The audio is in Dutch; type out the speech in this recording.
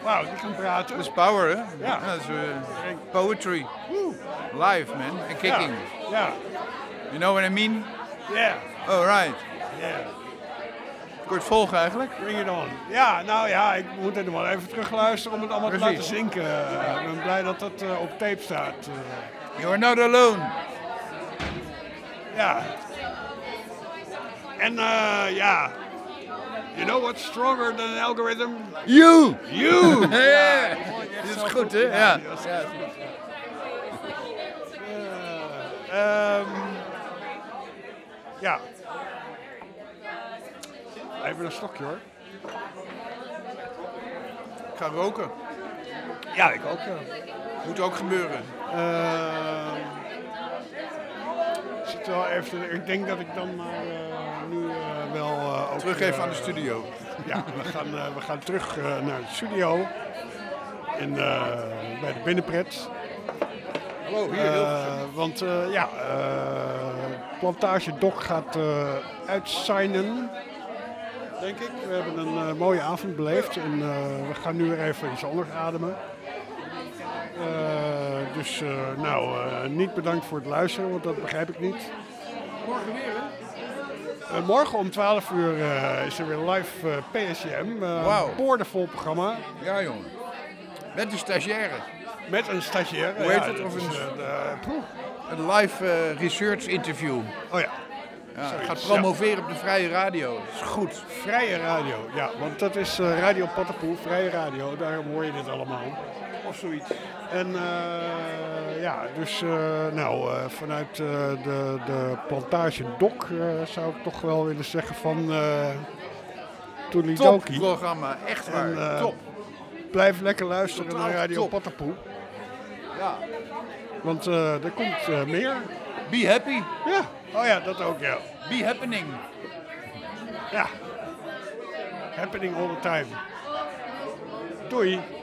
Wauw, die kan praten. Dat is power, hè? Ja. Dat is poetry. Live, man. And kicking. Ja. You know what I mean? Yeah. Oh, right. Yeah. Kun je het volgen eigenlijk? Bring it on. Ja, nou ja, ik moet er nog wel even terugluisteren om het allemaal te Precies. laten zinken. Ik ben blij dat dat op tape staat. You're not alone. Ja. En ja. You know what's stronger than an algorithm? You! You! Ja, dit is goed, hè? Ja. Ja. Even een stokje hoor. Ik ga roken. Ja, ik ook. Ja. Moet ook gebeuren. Zit wel even, ik denk dat ik dan maar nu wel ook... Teruggeven aan de studio. Ja, we gaan terug naar de studio. Bij de Binnenpret. Hallo, hier. Want Plantage Doc gaat uitsignen, denk ik. We hebben een mooie avond beleefd en we gaan nu weer even iets anders ademen. Niet bedankt voor het luisteren, want dat begrijp ik niet. Morgen weer, hè? Morgen om 12 uur is er weer live PSJM. Wauw. Boordevol programma. Ja, jongen. Met de stagiaire. Met een stagiair. Hoe heet het? Of een live research interview. Oh ja. Ja, gaat promoveren op de Vrije Radio. Dat is goed. Vrije Radio, ja. Want dat is Radio Pottenpoel, Vrije Radio. Daarom hoor je dit allemaal. Of zoiets. En vanuit de Plantage Doc zou ik toch wel willen zeggen van Toelidoki. Top programma, echt waar. En, top. Blijf lekker luisteren Totaal naar Radio top. Pottenpoel. Ja. Want er komt meer. Be happy. Ja, oh ja, dat ook, ja. Be happening. Ja. Happening all the time. Doei.